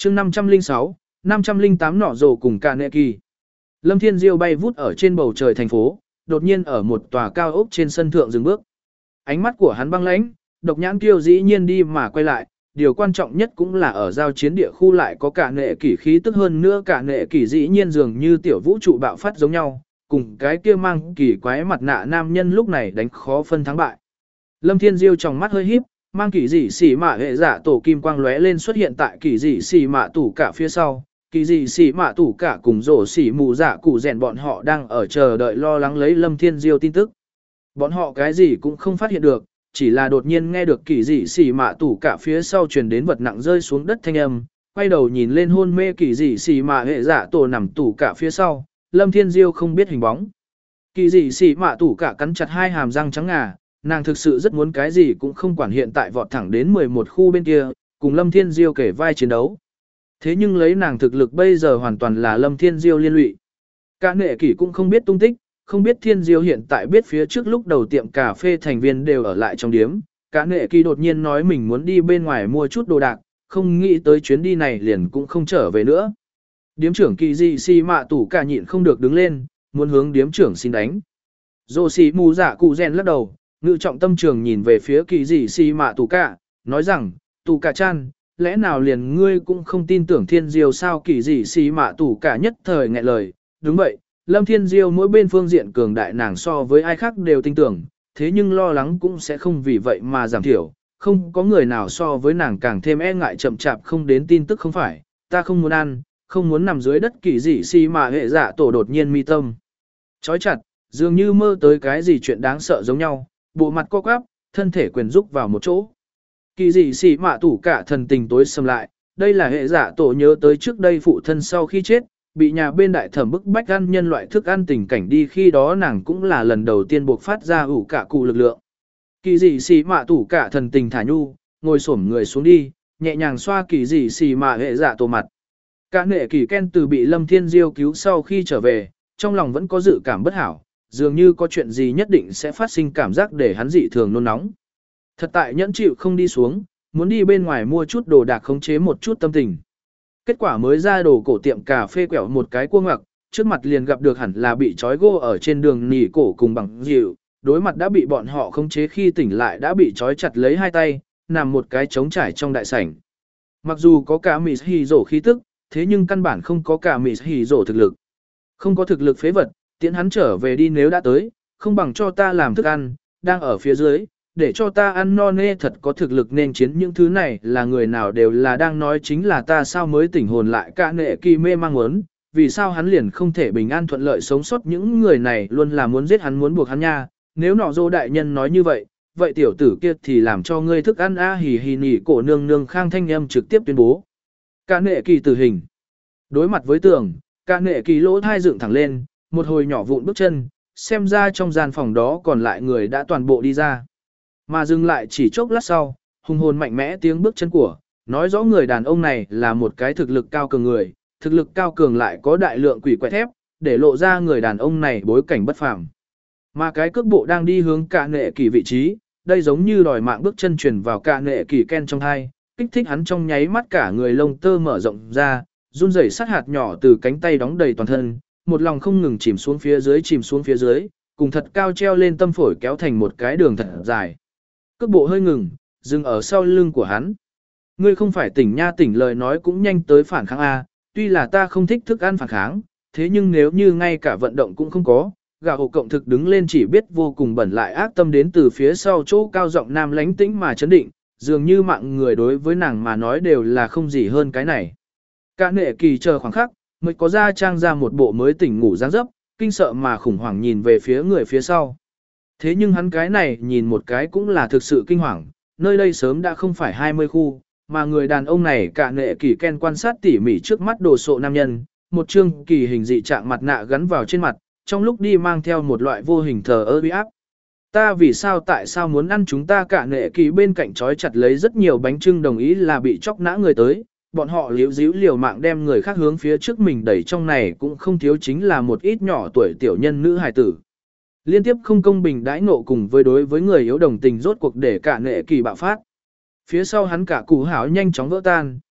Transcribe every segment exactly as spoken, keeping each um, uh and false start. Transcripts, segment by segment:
chương năm trăm lẻ sáu, năm trăm lẻ tám nọ rồ cùng cả nệ kỳ. Lâm Thiên Diêu bay vút ở trên bầu trời thành phố, đột nhiên ở một tòa cao ốc trên sân thượng dừng bước. Ánh mắt của hắn băng lãnh, độc nhãn kiêu dĩ nhiên đi mà quay lại, điều quan trọng nhất cũng là ở giao chiến địa khu lại có cả nệ kỳ khí tức hơn nữa, cả nệ kỳ dĩ nhiên dường như tiểu vũ trụ bạo phát giống nhau, cùng cái kia mang kỳ quái mặt nạ nam nhân lúc này đánh khó phân thắng bại. Lâm Thiên Diêu trong mắt hơi híp, mang kỳ dị xỉ mạ hệ giả tổ kim quang lóe lên xuất hiện tại kỳ dị xỉ mạ tủ cả phía sau. Kỳ dị xỉ mạ tủ cả cùng rổ xỉ mù dạ cụ rèn bọn họ đang ở chờ đợi lo lắng lấy Lâm Thiên Diêu tin tức. Bọn họ cái gì cũng không phát hiện được, chỉ là đột nhiên nghe được kỳ dị xỉ mạ tủ cả phía sau truyền đến vật nặng rơi xuống đất thanh âm, quay đầu nhìn lên hôn mê kỳ dị xỉ mạ hệ giả tổ nằm tủ cả phía sau, Lâm Thiên Diêu không biết hình bóng. Kỳ dị xỉ mạ tủ cả cắn chặt hai hàm răng trắng ngà, nàng thực sự rất muốn cái gì cũng không quản hiện tại vọt thẳng đến mười một khu bên kia, cùng Lâm Thiên Diêu kể vai chiến đấu. Thế nhưng lấy nàng thực lực bây giờ hoàn toàn là Lâm Thiên Diêu liên lụy. Cả nệ kỷ cũng không biết tung tích, không biết Thiên Diêu hiện tại biết phía trước lúc đầu tiệm cà phê thành viên đều ở lại trong điếm. Cả nệ kỷ đột nhiên nói mình muốn đi bên ngoài mua chút đồ đạc, không nghĩ tới chuyến đi này liền cũng không trở về nữa. Điếm trưởng kỳ dị xì mạ tủ cả nhịn không được đứng lên, muốn hướng điếm trưởng xin đánh. Dô xì mù dạ cụ rèn lắc đầu, ngự trọng tâm trường nhìn về phía kỳ dị xì mạ tủ cả, nói rằng, tủ cả chan, lẽ nào liền ngươi cũng không tin tưởng Thiên Diêu sao? Kỳ dị xì mạ tủ cả nhất thời nghẹn lời, đúng vậy, Lâm Thiên Diêu mỗi bên phương diện cường đại nàng so với ai khác đều tin tưởng, thế nhưng lo lắng cũng sẽ không vì vậy mà giảm thiểu, không có người nào so với nàng càng thêm e ngại chậm chạp không đến tin tức không phải, ta không muốn ăn, không muốn nằm dưới đất. Kỳ dị xì mạ hệ dạ tổ đột nhiên mi tâm chói chặt, dường như mơ tới cái gì chuyện đáng sợ giống nhau, bộ mặt co quắp, thân thể quyền rúc vào một chỗ. Kỳ dị xỉ mạ tủ cả thần tình tối sầm lại, đây là hệ giả tổ nhớ tới trước đây phụ thân sau khi chết, bị nhà bên đại thẩm bức bách ăn nhân loại thức ăn tình cảnh đi, khi đó nàng cũng là lần đầu tiên buộc phát ra ủ cả cụ lực lượng. Kỳ dị xỉ mạ tủ cả thần tình thả nhu, ngồi xổm người xuống đi, nhẹ nhàng xoa kỳ dị xỉ mạ hệ giả tổ mặt. Cả nệ kỳ Ken từ bị Lâm Thiên Diêu cứu sau khi trở về, trong lòng vẫn có dự cảm bất hảo, dường như có chuyện gì nhất định sẽ phát sinh, cảm giác để hắn dị thường nôn nóng. Thật tại nhẫn chịu không đi xuống, muốn đi bên ngoài mua chút đồ đạc khống chế một chút tâm tình. Kết quả mới ra đồ cổ tiệm cà phê quẹo một cái cua ngoặc, trước mặt liền gặp được hẳn là bị trói gô ở trên đường nỉ cổ cùng bằng dịu, đối mặt đã bị bọn họ khống chế, khi tỉnh lại đã bị trói chặt lấy hai tay, nằm một cái trống trải trong đại sảnh. Mặc dù có cả mì hì rổ khí tức, thế nhưng căn bản không có cả mì hì rổ thực lực. Không có thực lực phế vật, tiễn hắn trở về đi, nếu đã tới, không bằng cho ta làm thức ăn, đang ở phía dưới, để cho ta ăn no nê thật có thực lực nên chiến. Những thứ này là người nào đều là đang nói chính là ta sao mới tỉnh hồn lại. Cả nệ kỳ mê mang muốn, vì sao hắn liền không thể bình an thuận lợi sống sót, những người này luôn là muốn giết hắn, muốn buộc hắn nha. Nếu nọ dô đại nhân nói như vậy, vậy tiểu tử kia thì làm cho ngươi thức ăn a. Hì hì nỉ cổ nương nương khang thanh âm trực tiếp tuyên bố. Cả nệ kỳ tử hình. Đối mặt với tường, cả nệ kỳ lỗ thai dựng thẳng lên, một hồi nhỏ vụn bước chân, xem ra trong gian phòng đó còn lại người đã toàn bộ đi ra. Mà dừng lại chỉ chốc lát sau, hùng hồn mạnh mẽ tiếng bước chân của, nói rõ người đàn ông này là một cái thực lực cao cường người, thực lực cao cường lại có đại lượng quỷ quái thép, để lộ ra người đàn ông này bối cảnh bất phàm. Mà cái cước bộ đang đi hướng cả nệ kỳ vị trí, đây giống như đòi mạng bước chân truyền vào cả nệ kỳ Ken trong hai, kích thích hắn trong nháy mắt cả người lông tơ mở rộng ra, run rẩy sát hạt nhỏ từ cánh tay đóng đầy toàn thân, một lòng không ngừng chìm xuống phía dưới, chìm xuống phía dưới, cùng thật cao treo lên tâm phổi kéo thành một cái đường thật dài. Cước bộ hơi ngừng, dừng ở sau lưng của hắn. Ngươi không phải tỉnh nha, tỉnh lời nói cũng nhanh tới phản kháng a. Tuy là ta không thích thức ăn phản kháng, thế nhưng nếu như ngay cả vận động cũng không có, gà hộ cộng thực đứng lên chỉ biết vô cùng bẩn lại ác tâm đến từ phía sau chỗ cao giọng nam lánh tĩnh mà chấn định, dường như mạng người đối với nàng mà nói đều là không gì hơn cái này. Cả nệ kỳ chờ khoảng khắc, mới có ra trang ra một bộ mới tỉnh ngủ dáng dấp, kinh sợ mà khủng hoảng nhìn về phía người phía sau. Thế nhưng hắn cái này nhìn một cái cũng là thực sự kinh hoàng, nơi đây sớm đã không phải hai mươi khu, mà người đàn ông này cả nệ kỳ Ken quan sát tỉ mỉ trước mắt đồ sộ nam nhân, một trương kỳ hình dị trạng mặt nạ gắn vào trên mặt, trong lúc đi mang theo một loại vô hình thờ ơ uy áp. Ta vì sao tại sao muốn ăn chúng ta? Cả nệ kỳ bên cạnh trói chặt lấy rất nhiều bánh trưng đồng ý là bị chóc nã người tới, bọn họ liếu díu liều mạng đem người khác hướng phía trước mình đẩy, trong này cũng không thiếu chính là một ít nhỏ tuổi tiểu nhân nữ hài tử. Liên tiếp không công bình đãi ngộ cùng với đối với người yếu đồng tình rốt cuộc để cả nệ kỳ bạo phát. Phía sau hắn cả củ hảo nhanh chóng vỡ tan,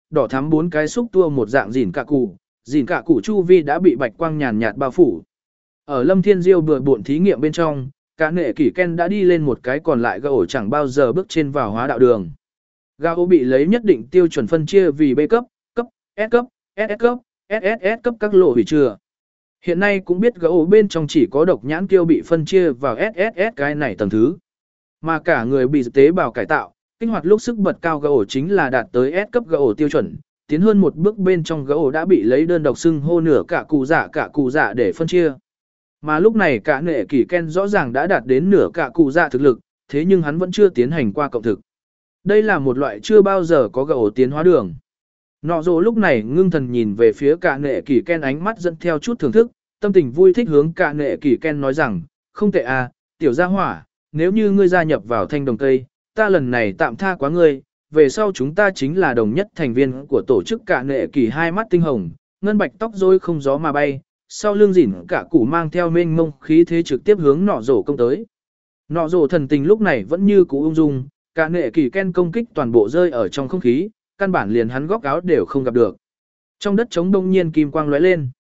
đỏ thắm bốn cái xúc tua một dạng gìn cả cụ, gìn cả cụ chu vi đã bị bạch quang nhàn nhạt bao phủ. Ở Lâm Thiên Diêu bừa bộn thí nghiệm bên trong, cả nệ kỷ Ken đã đi lên một cái còn lại gỗ chẳng bao giờ bước trên vào hóa đạo đường. Gao bị lấy nhất định tiêu chuẩn phân chia vì B cấp, cấp, S cấp, ét ét cấp, ét ét ét cấp các lộ hủy chưa. Hiện nay cũng biết gỗ bên trong chỉ có độc nhãn kiêu bị phân chia vào ét ét ét cái này tầng thứ. Mà cả người bị tế bào cải tạo, kích hoạt lúc sức bật cao gỗ chính là đạt tới S cấp gỗ tiêu chuẩn, tiến hơn một bước bên trong gỗ đã bị lấy đơn độc xưng hô nửa cả cụ dạ cả cụ dạ để phân chia. Mà lúc này cả nệ kỷ Ken rõ ràng đã đạt đến nửa cả cụ dạ thực lực, thế nhưng hắn vẫn chưa tiến hành qua cộng thực. Đây là một loại chưa bao giờ có gỗ tiến hóa đường. Nọ rồ lúc này ngưng thần nhìn về phía cả nệ kỷ Ken, ánh mắt dẫn theo chút thưởng thức, tâm tình vui thích hướng cả nệ kỷ Ken nói rằng, không tệ à, tiểu gia hỏa, nếu như ngươi gia nhập vào thanh đồng tây, ta lần này tạm tha quá ngươi, về sau chúng ta chính là đồng nhất thành viên của tổ chức. Cả nệ kỷ hai mắt tinh hồng, ngân bạch tóc rối không gió mà bay, sau lưng rỉn cả củ mang theo mênh mông khí thế trực tiếp hướng nọ rồ công tới. Nọ rồ thần tình lúc này vẫn như cũ ung dung, cả nệ kỷ Ken công kích toàn bộ rơi ở trong không khí, căn bản liền hắn góc áo đều không gặp được. Trong đất trống đông nhiên kim quang lóe lên.